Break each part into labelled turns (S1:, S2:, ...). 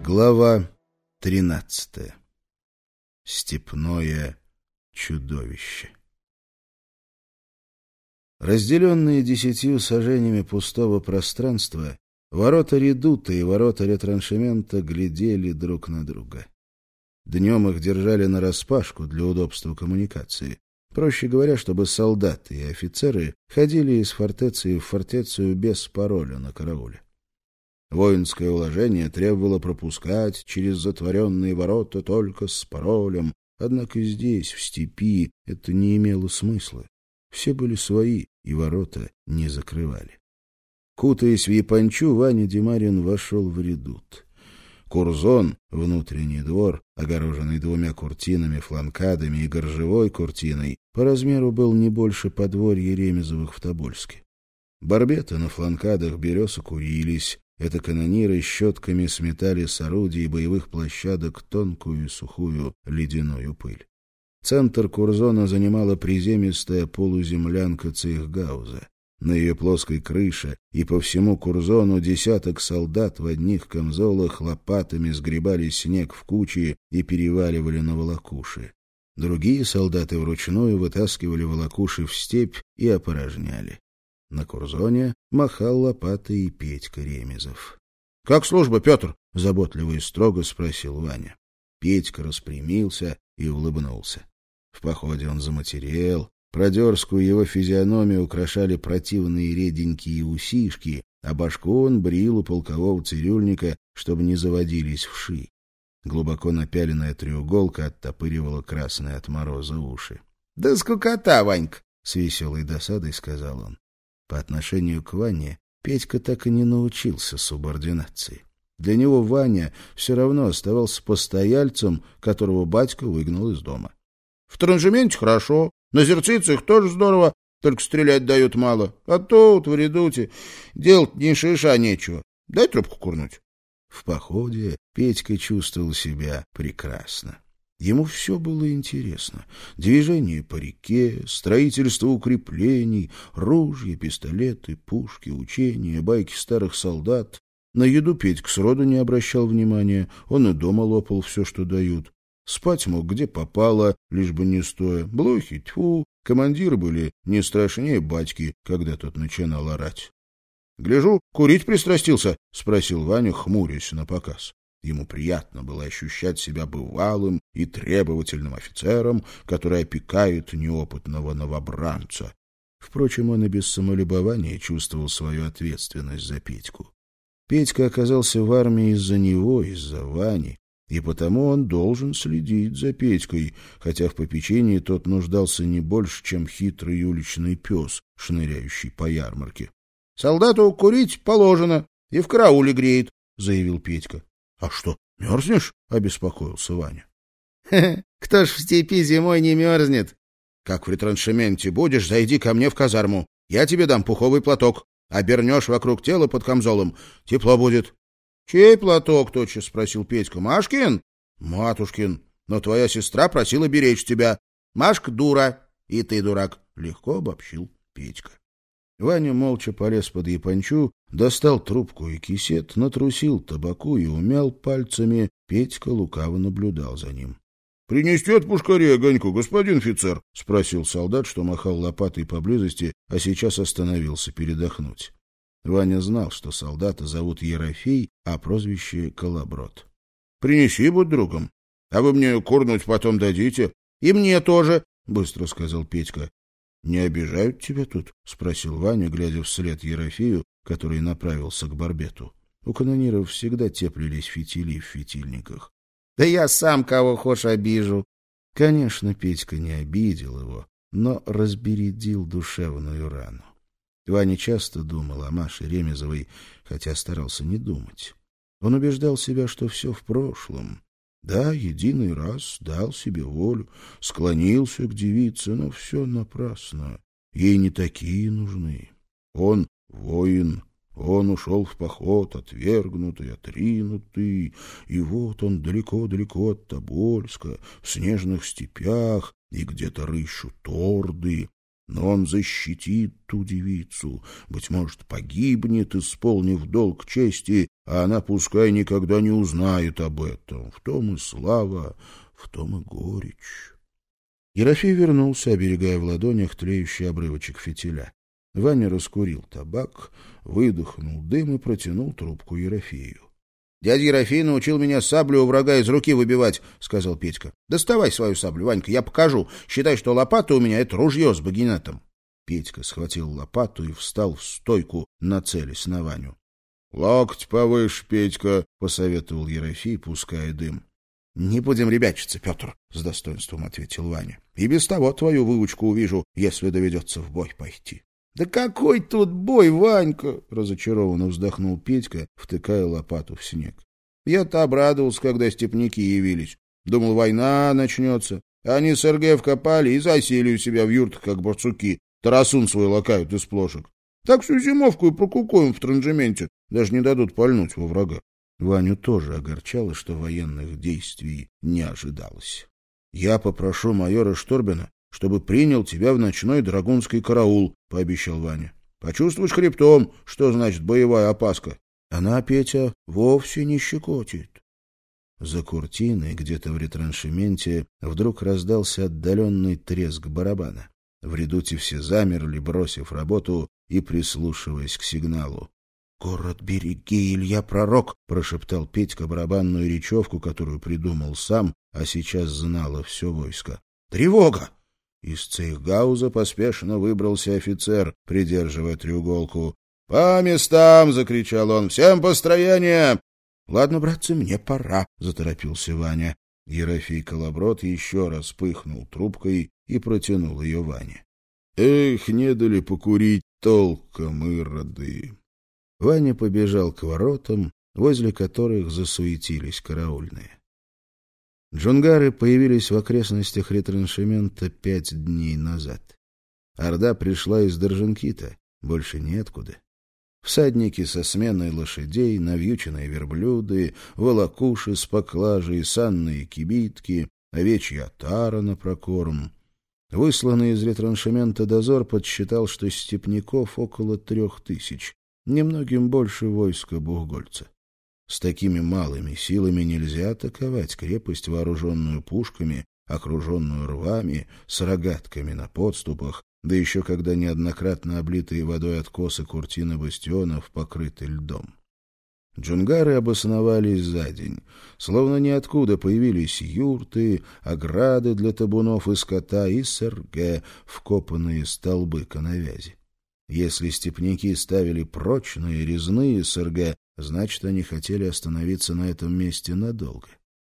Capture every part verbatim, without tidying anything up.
S1: Глава тринадцатая. Степное чудовище. Разделенные десятью саженями пустого пространства, ворота редута и ворота ретраншемента глядели друг на друга. Днем их держали нараспашку для удобства коммуникации. Проще говоря, чтобы солдаты и офицеры ходили из фортеции в фортецию без пароля на карауле. Воинское уложение требовало пропускать через затворенные ворота только с паролем, однако здесь, в степи, это не имело смысла. Все были свои, и ворота не закрывали. Кутаясь в япончу, Ваня Демарин вошел в редут. Курзон, внутренний двор, огороженный двумя куртинами, фланкадами и горжевой куртиной, по размеру был не больше подворья Ремезовых в Тобольске. Барбеты на фланкадах береза курились, это канониры щетками сметали с орудий и боевых площадок тонкую и сухую ледяную пыль. Центр Курзона занимала приземистая полуземлянка цейхгауза. На ее плоской крыше и по всему Курзону десяток солдат в одних камзолах лопатами сгребали снег в кучи и переваливали на волокуши. Другие солдаты вручную вытаскивали волокуши в степь и опорожняли. На Курзоне махал лопатой и Петька Ремезов. — Как служба, Петр? — заботливо и строго спросил Ваня. Петька распрямился и улыбнулся. В походе он заматерел, продерскую его физиономию украшали противные реденькие усишки, а башку он брил у полкового цирюльника, чтобы не заводились вши. Глубоко напяленная треуголка оттопыривала красные от мороза уши. — Да скукота, Ванька! — с веселой досадой сказал он. По отношению к Ване Петька так и не научился субординации. Для него Ваня все равно оставался постояльцем, которого батька выгнал из дома. — В транжементе хорошо, на зерцицах тоже здорово, только стрелять дают мало. А тут, в редуте, делать ни шиша нечего. Дай трубку курнуть. В походе Петька чувствовал себя прекрасно. Ему все было интересно. Движение по реке, строительство укреплений, ружья, пистолеты, пушки, учения, байки старых солдат. На еду Петька сроду не обращал внимания, он и дома лопал все, что дают. Спать мог где попало, лишь бы не стоя. Блохи, тьфу, командиры были не страшнее батьки, когда тот начинал орать. — Гляжу, курить пристрастился? — спросил Ваня, хмурясь напоказ. Ему приятно было ощущать себя бывалым и требовательным офицером, который опекает неопытного новобранца. Впрочем, он и без самолюбования чувствовал свою ответственность за Петьку. Петька оказался в армии из-за него, из-за Вани, и потому он должен следить за Петькой, хотя в попечении тот нуждался не больше, чем хитрый уличный пес, шныряющий по ярмарке. — Солдату курить положено и в карауле греет, — заявил Петька. — А что, мерзнешь? — обеспокоился Ваня. — Кто ж в степи зимой не мерзнет? — Как в ретраншементе будешь, зайди ко мне в казарму. Я тебе дам пуховый платок. Обернешь вокруг тела под камзолом. Тепло будет. — Чей платок, — тотчас спросил Петька. — Машкин? — Матушкин. Но твоя сестра просила беречь тебя. Машка дура, и ты дурак, — легко обобщил Петька. Ваня молча полез под япончу, достал трубку и кисет, натрусил табаку и умял пальцами. Петька лукаво наблюдал за ним. — Принести от пушкаря огоньку, господин офицер? — спросил солдат, что махал лопатой поблизости, а сейчас остановился передохнуть. Ваня знал, что солдата зовут Ерофей, а прозвище Колоброд. — Принеси, будь другом. А вы мне курнуть потом дадите? — И мне тоже, — быстро сказал Петька. — Не обижают тебя тут? — спросил Ваня, глядя вслед Ерофею, который направился к барбету. У канониров всегда теплились фитили в фитильниках. — Да я сам кого хошь обижу. Конечно, Петька не обидел его, но разбередил душевную рану. Ваня часто думал о Маше Ремезовой, хотя старался не думать. Он убеждал себя, что все в прошлом. Да, единый раз дал себе волю, склонился к девице, но все напрасно. Ей не такие нужны. Он воин, он ушел в поход, отвергнутый, отринутый, и вот он далеко-далеко от Тобольска, в снежных степях, и где-то рыщут орды. Но он защитит ту девицу, быть может, погибнет, исполнив долг чести, а она пускай никогда не узнает об этом. В том и слава, в том и горечь. Ерофей вернулся, оберегая в ладонях тлеющий обрывочек фитиля. Ваня раскурил табак, выдохнул дым и протянул трубку Ерофею. — Дядя Ерофей научил меня саблю у врага из руки выбивать, — сказал Петька. — Доставай свою саблю, Ванька, я покажу. Считай, что лопата у меня — это ружье с багинетом. Петька схватил лопату и встал в стойку, нацелясь на Ваню. — Локоть повыше, Петька, — посоветовал Ерофей, пуская дым. — Не будем ребячиться, Петр, — с достоинством ответил Ваня. — И без того твою выучку увижу, если доведется в бой пойти. — Да какой тут бой, Ванька! — разочарованно вздохнул Петька, втыкая лопату в снег. — Я-то обрадовался, когда степняки явились. Думал, война начнется. Они с эр гэ вкопали и засели у себя в юртах, как барсуки. Тарасун свой лакают из плошек. Так всю зимовку и прокукуем в транжементе. Даже не дадут пальнуть во врага. Ваню тоже огорчало, что военных действий не ожидалось. — Я попрошу майора Шторбина, чтобы принял тебя в ночной драгунский караул, — пообещал Ваня. — Почувствуешь хребтом, что значит боевая опаска. Она, Петя, вовсе не щекотит. За куртиной, где-то в ретраншементе, вдруг раздался отдаленный треск барабана. В редуте все замерли, бросив работу и прислушиваясь к сигналу. — Город береги, Илья Пророк! — прошептал Петька барабанную речевку, которую придумал сам, а сейчас знало все войско. — Тревога! Из цейхгауза поспешно выбрался офицер, придерживая треуголку. — По местам! — закричал он. — Всем построение! — Ладно, братцы, мне пора, — заторопился Ваня. Ерофей Колоброд еще раз пыхнул трубкой и протянул ее Ване. — Эх, не дали покурить толком, ироды! Ваня побежал к воротам, возле которых засуетились караульные. Джунгары появились в окрестностях ретраншемента пять дней назад. Орда пришла из Даржанкита, больше неоткуда. Всадники со сменой лошадей, навьюченные верблюды, волокуши с поклажей, санные кибитки, овечья отара на прокорм. Высланный из ретраншемента дозор подсчитал, что степняков около трех тысяч, немногим больше войска Бухгольца. С такими малыми силами нельзя атаковать крепость, вооруженную пушками, окруженную рвами, с рогатками на подступах, да еще когда неоднократно облитые водой откосы куртины бастионов покрыты льдом. Джунгары обосновались за день. Словно ниоткуда появились юрты, ограды для табунов и скота и сэргэ, вкопанные столбы коновязи. Если степняки ставили прочные резные сэргэ, значит, они хотели остановиться на этом месте надолго.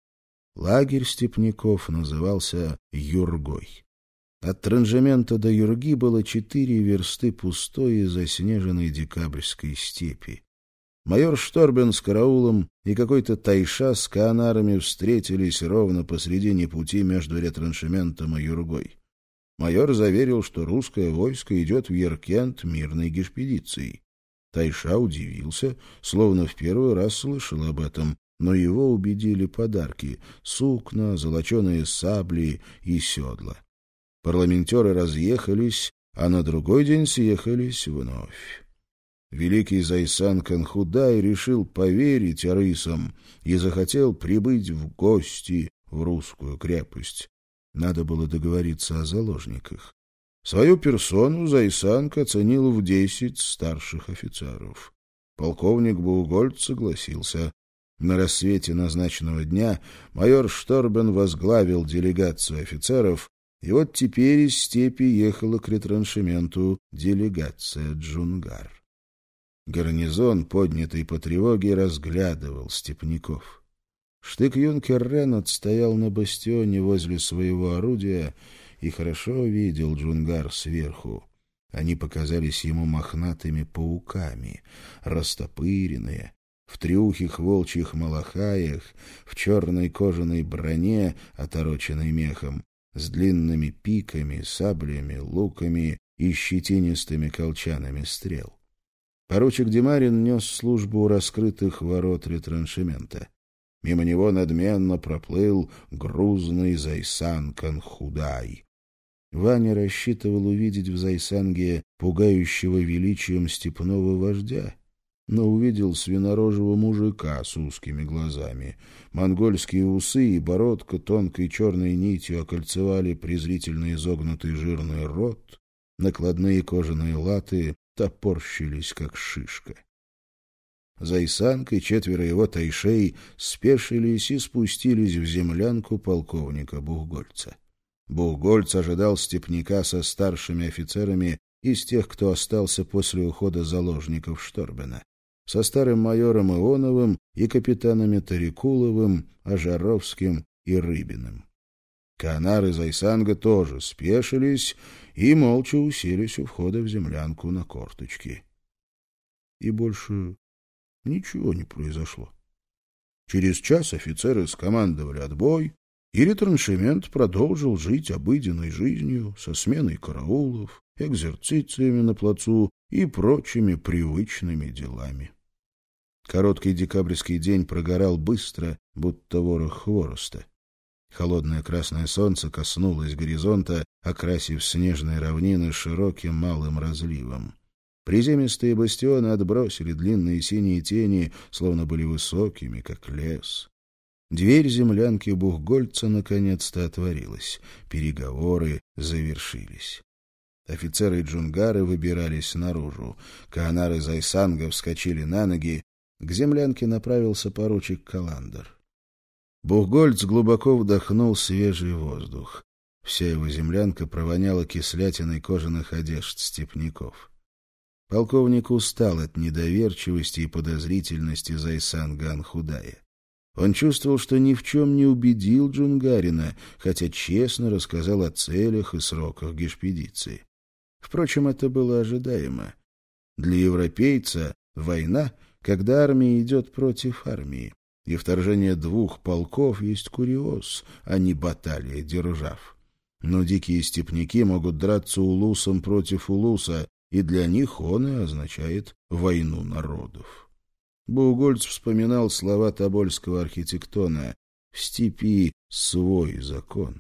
S1: Лагерь степняков назывался Юргой. От Транжемента до Юрги было четыре версты пустой и заснеженной декабрьской степи. Майор Шторбин с караулом и какой-то тайша с каанарами встретились ровно посредине пути между ретраншементом и Юргой. Майор заверил, что русское войско идет в Яркент мирной гешпедицией. Тайша удивился, словно в первый раз слышал об этом, но его убедили подарки — сукна, золоченые сабли и седла. Парламентеры разъехались, а на другой день съехались вновь. Великий Зайсан Канхудай решил поверить арысам и захотел прибыть в гости в русскую крепость. Надо было договориться о заложниках. Свою персону Зайсанк оценил в десять старших офицеров. Полковник Бухгольц согласился. На рассвете назначенного дня майор Шторбен возглавил делегацию офицеров, и вот теперь из степи ехала к ретраншементу делегация джунгар. Гарнизон, поднятый по тревоге, разглядывал степняков. Штык-юнкер Ренат стоял на бастионе возле своего орудия и хорошо видел джунгар сверху. Они показались ему мохнатыми пауками, растопыренные, в трюхих волчьих малахаях, в черной кожаной броне, отороченной мехом, с длинными пиками, саблями, луками и щетинистыми колчанами стрел. Поручик Демарин нес службу у раскрытых ворот ретраншемента. Мимо него надменно проплыл грузный Зайсан Канхудай. Ваня рассчитывал увидеть в Зайсанге пугающего величием степного вождя. но увидел свинорожего мужика с узкими глазами. Монгольские усы и бородка тонкой черной нитью окольцевали презрительно изогнутый жирный рот, накладные кожаные латы топорщились, как шишка. Зайсанг и четверо его тайшей спешились и спустились в землянку полковника Бухгольца. Бухгольц ожидал степняка со старшими офицерами из тех, кто остался после ухода заложников Шторбена, со старым майором Ионовым и капитанами Тарикуловым, Ажаровским и Рыбиным. Каанар и Зайсанга тоже спешились и молча уселись у входа в землянку на корточки. И больше ничего не произошло. Через час офицеры скомандовали отбой, и ретраншемент продолжил жить обыденной жизнью со сменой караулов, экзерцициями на плацу и прочими привычными делами. Короткий декабрьский день прогорал быстро, будто ворох хвороста. Холодное красное солнце коснулось горизонта, окрасив снежные равнины широким малым разливом. Приземистые бастионы отбросили длинные синие тени, словно были высокими, как лес. Дверь землянки Бухгольца наконец-то отворилась. Переговоры завершились. Офицеры и джунгары выбирались наружу. Каанар и Зайсанга вскочили на ноги. К землянке направился поручик Каландер. Бухгольц глубоко вдохнул свежий воздух. Вся его землянка провоняла кислятиной кожаных одежд степняков. Полковник устал от недоверчивости и подозрительности Зайсанга Анхудая. Он чувствовал, что ни в чем не убедил Джунгарина, хотя честно рассказал о целях и сроках гешпедиции. Впрочем, это было ожидаемо. Для европейца война, когда армия идет против армии, и вторжение двух полков есть куриоз, а не баталия держав. Но дикие степняки могут драться улусом против улуса, и для них он и означает войну народов. Бухгольц вспоминал слова тобольского архитектона «В степи свой закон».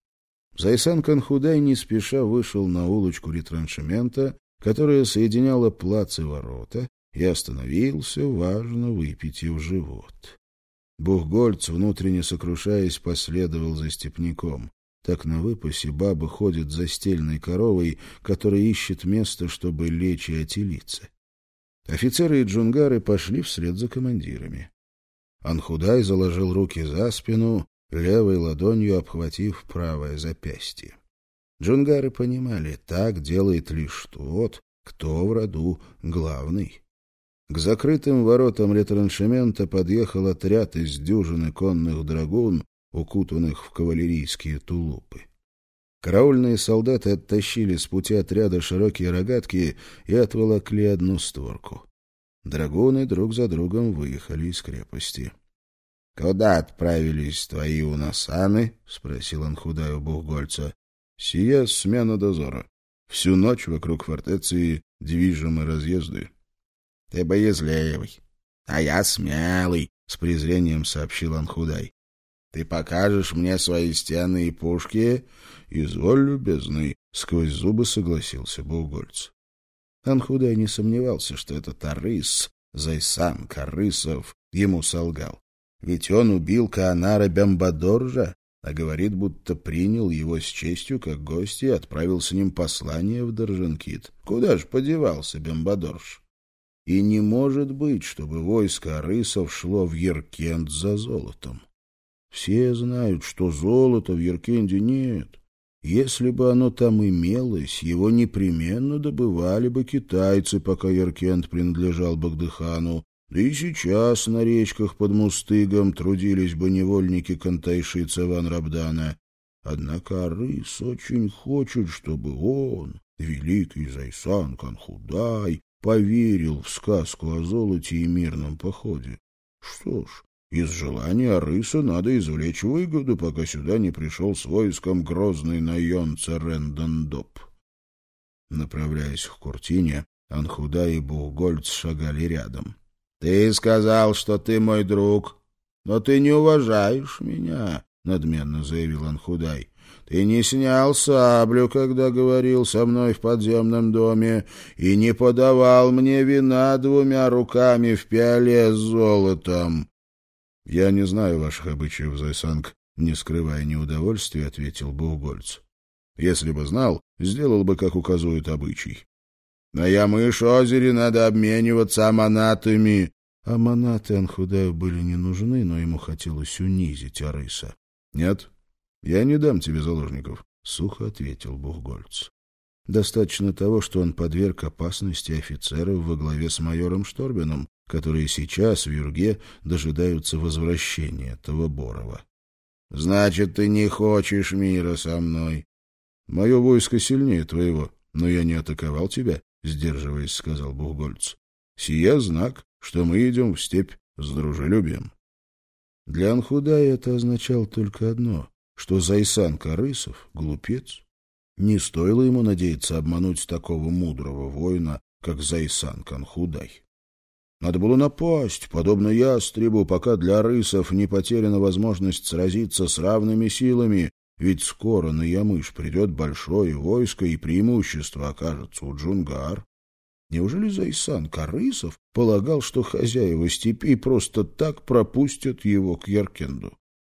S1: Зайсанг Анхудай не спеша вышел на улочку ретраншемента, которая соединяла плац и ворота, и остановился, важно выпитив живот. Бухгольц, внутренне сокрушаясь, последовал за степняком. Так на выпасе баба ходит за стельной коровой, которая ищет место, чтобы лечь и отелиться. Офицеры и джунгары пошли вслед за командирами. Анхудай заложил руки за спину, левой ладонью обхватив правое запястье. Джунгары понимали, так делает лишь тот, кто в роду главный. К закрытым воротам ретраншемента подъехал отряд из дюжины конных драгун, укутанных в кавалерийские тулупы. Караульные солдаты оттащили с пути отряда широкие рогатки и отволокли одну створку. Драгуны друг за другом выехали из крепости. — Куда отправились твои унасаны? — спросил Анхудай у Бухгольца. — Сия смена дозора. Всю ночь вокруг фортеции движимы разъезды. — Ты боязливый, а я смелый, — с презрением сообщил Анхудай. — Ты покажешь мне свои стены и пушки? — Изволь, любезный, — сквозь зубы согласился Бухгольц. Анхудай не сомневался, что этот Арыс, Зайсанг Арысов, ему солгал. Ведь он убил Каанара Бембадоржа, а говорит, будто принял его с честью как гостя и отправил с ним послание в Даржанкит. Куда ж подевался Бембадорж? И не может быть, чтобы войско Арысов шло в Яркент за золотом. Все знают, что золота в Яркенде нет. Если бы оно там имелось, его непременно добывали бы китайцы, пока Яркент принадлежал Багдыхану, да и сейчас на речках под Мустыгом трудились бы невольники Кантайши Цеван-Рабдана. Однако Арыс очень хочет, чтобы он, великий Зайсанг Анхудай, поверил в сказку о золоте и мирном походе. Что ж, из желания Арыса надо извлечь выгоду, пока сюда не пришел с войском грозный наен Церендандоп. Направляясь к Куртине, Анхудай и Бухгольц шагали рядом. — Ты сказал, что ты мой друг, но ты не уважаешь меня, — надменно заявил Анхудай. Ты не снял саблю, когда говорил со мной в подземном доме, и не подавал мне вина двумя руками в пиале с золотом. — Я не знаю ваших обычаев, Зайсанг, — не скрывая неудовольствия, ответил Бугольц. — Если бы знал, сделал бы, как указывает обычай. На Ямыш-озере надо обмениваться аманатами. Аманаты Анхудаю были не нужны, но ему хотелось унизить Арыса. — Нет, я не дам тебе заложников, — сухо ответил Бугольц. Достаточно того, что он подверг опасности офицеров во главе с майором Шторбином, которые сейчас в Юрге дожидаются возвращения этого Борова. — Значит, ты не хочешь мира со мной? — Мое войско сильнее твоего, но я не атаковал тебя, — сдерживаясь, сказал Бугольц. — Сия знак, что мы идем в степь с дружелюбием. Для Анхудая это означало только одно, что Зайсан Карысов — глупец. Не стоило ему надеяться обмануть такого мудрого воина, как Зайсан Канхудай. Надо было напасть, подобно ястребу, пока для рысов не потеряна возможность сразиться с равными силами, ведь скоро на Ямыш придет большое войско, и преимущество окажется у Джунгар. Неужели Зайсан Карысов полагал, что хозяева степей просто так пропустят его к Яркенду?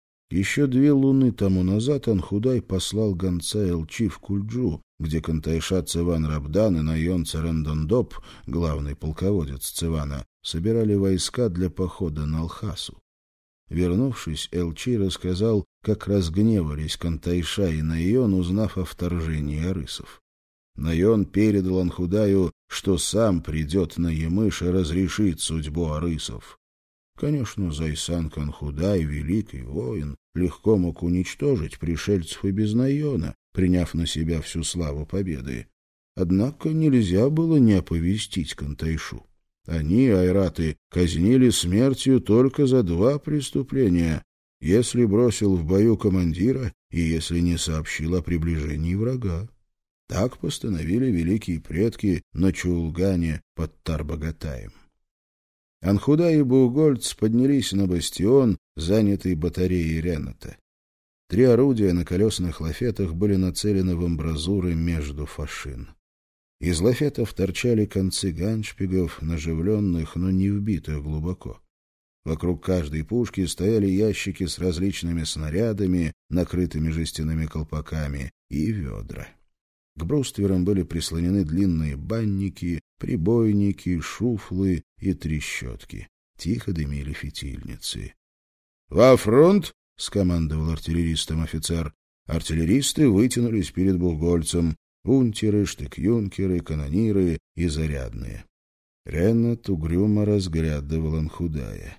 S1: Еще две луны тому назад Анхудай послал гонца Элчи в Кульджу, где Кантайша Цеван Рабдан и Найон Царендондоп, главный полководец Цевана, собирали войска для похода на Алхасу. Вернувшись, Элчи рассказал, как разгневались Кантайша и Найон, узнав о вторжении арысов. Найон передал Анхудаю, что сам придет на Ямыш и разрешит судьбу арысов. Конечно, Зайсан Канхудай, великий воин, легко мог уничтожить пришельцев и без Найона, приняв на себя всю славу победы. Однако нельзя было не оповестить Кантайшу. Они, айраты, казнили смертью только за два преступления, если бросил в бою командира и если не сообщил о приближении врага. Так постановили великие предки на Чуулгане под Тарбагатаем. Анхудай и Бугольц поднялись на бастион, занятый батареей Рената. Три орудия на колесных лафетах были нацелены в амбразуры между фашин. Из лафетов торчали концы ганшпигов, наживленных, но не вбитых глубоко. Вокруг каждой пушки стояли ящики с различными снарядами, накрытыми жестяными колпаками, и ведра. К брустверам были прислонены длинные банники, прибойники, шуфлы и трещотки. Тихо дымили фитильницы. — Во фронт! — скомандовал артиллеристам офицер. Артиллеристы вытянулись перед Бугольцем. Унтеры, штык-юнкеры, канониры и зарядные. Ренат угрюмо разглядывал Анхудая.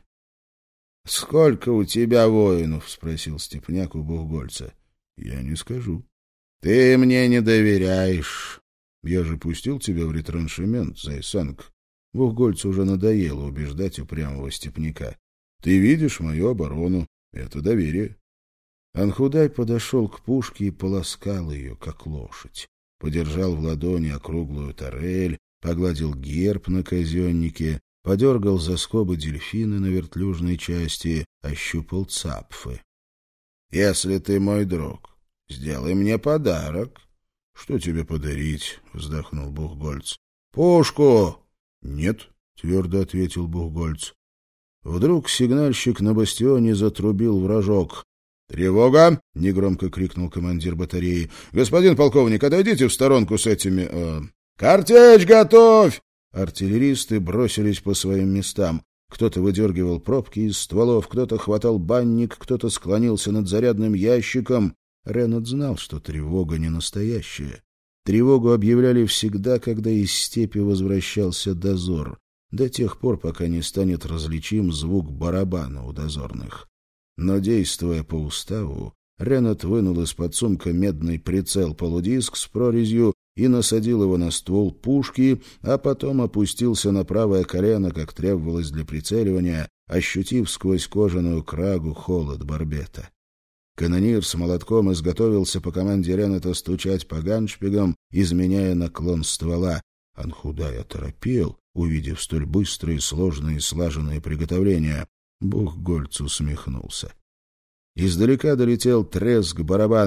S1: — Сколько у тебя воинов? — спросил степняк у Бугольца. — Я не скажу. — Ты мне не доверяешь. Я же пустил тебя в ретраншемент, Зайсанг. Бугольцу уже надоело убеждать упрямого степняка. Ты видишь мою оборону. Это доверие. Анхудай подошел к пушке и полоскал ее, как лошадь. Подержал в ладони округлую тарель, погладил герб на казеннике, подергал за скобы дельфины на вертлюжной части, ощупал цапфы. — Если ты мой друг, сделай мне подарок. — Что тебе подарить? — вздохнул Бугольц. — Пушку! — Нет, — твердо ответил Бугольц. Вдруг сигнальщик на бастионе затрубил в рожок. «Тревога!» — негромко крикнул командир батареи. «Господин полковник, отойдите в сторонку с этими... Э... Картечь готовь!» Артиллеристы бросились по своим местам. Кто-то выдергивал пробки из стволов, кто-то хватал банник, кто-то склонился над зарядным ящиком. Ренат знал, что тревога не настоящая. Тревогу объявляли всегда, когда из степи возвращался дозор, до тех пор, пока не станет различим звук барабана у дозорных. Но, действуя по уставу, Ренат вынул из-под сумка медный прицел-полудиск с прорезью и насадил его на ствол пушки, а потом опустился на правое колено, как требовалось для прицеливания, ощутив сквозь кожаную крагу холод барбета. Канонир с молотком изготовился по команде Рената стучать по ганшпигам, изменяя наклон ствола. Анхудай оторопел, увидев столь быстрые, сложные и слаженные приготовления. Бугольц усмехнулся. Издалека долетел треск барабана.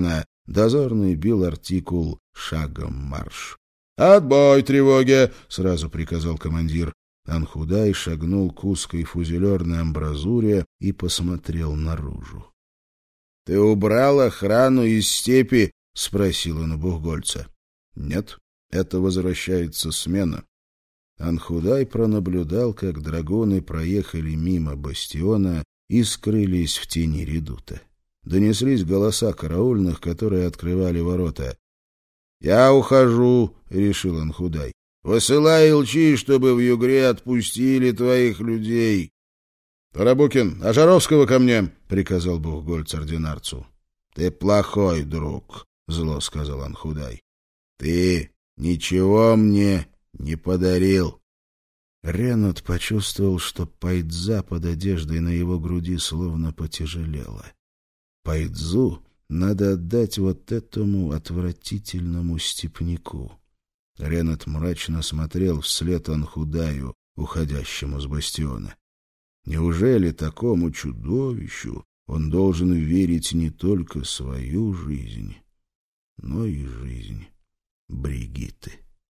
S1: Дозорный бил артикул «Шагом марш». «Отбой тревоги!» — сразу приказал командир. Анхудай шагнул к узкой фузелерной амбразуре и посмотрел наружу. — Ты убрал охрану из степи? — спросил он у Бухгольца. — Нет, это возвращается смена. Анхудай пронаблюдал, как драгуны проехали мимо бастиона и скрылись в тени редута. Донеслись голоса караульных, которые открывали ворота. — Я ухожу, — решил Анхудай. — Высылай Илчи, чтобы в Югре отпустили твоих людей. — Тарабукин, а Жаровского ко мне, — приказал Бухгольц ординарцу. — Ты плохой друг, — зло сказал Анхудай. — Ты ничего мне не подарил. Ренат почувствовал, что пайдза под одеждой на его груди словно потяжелела. Пайдзу надо отдать вот этому отвратительному степняку. Ренат мрачно смотрел вслед Анхудаю, уходящему с бастиона. Неужели такому чудовищу он должен верить не только свою жизнь, но и жизнь Бригитты?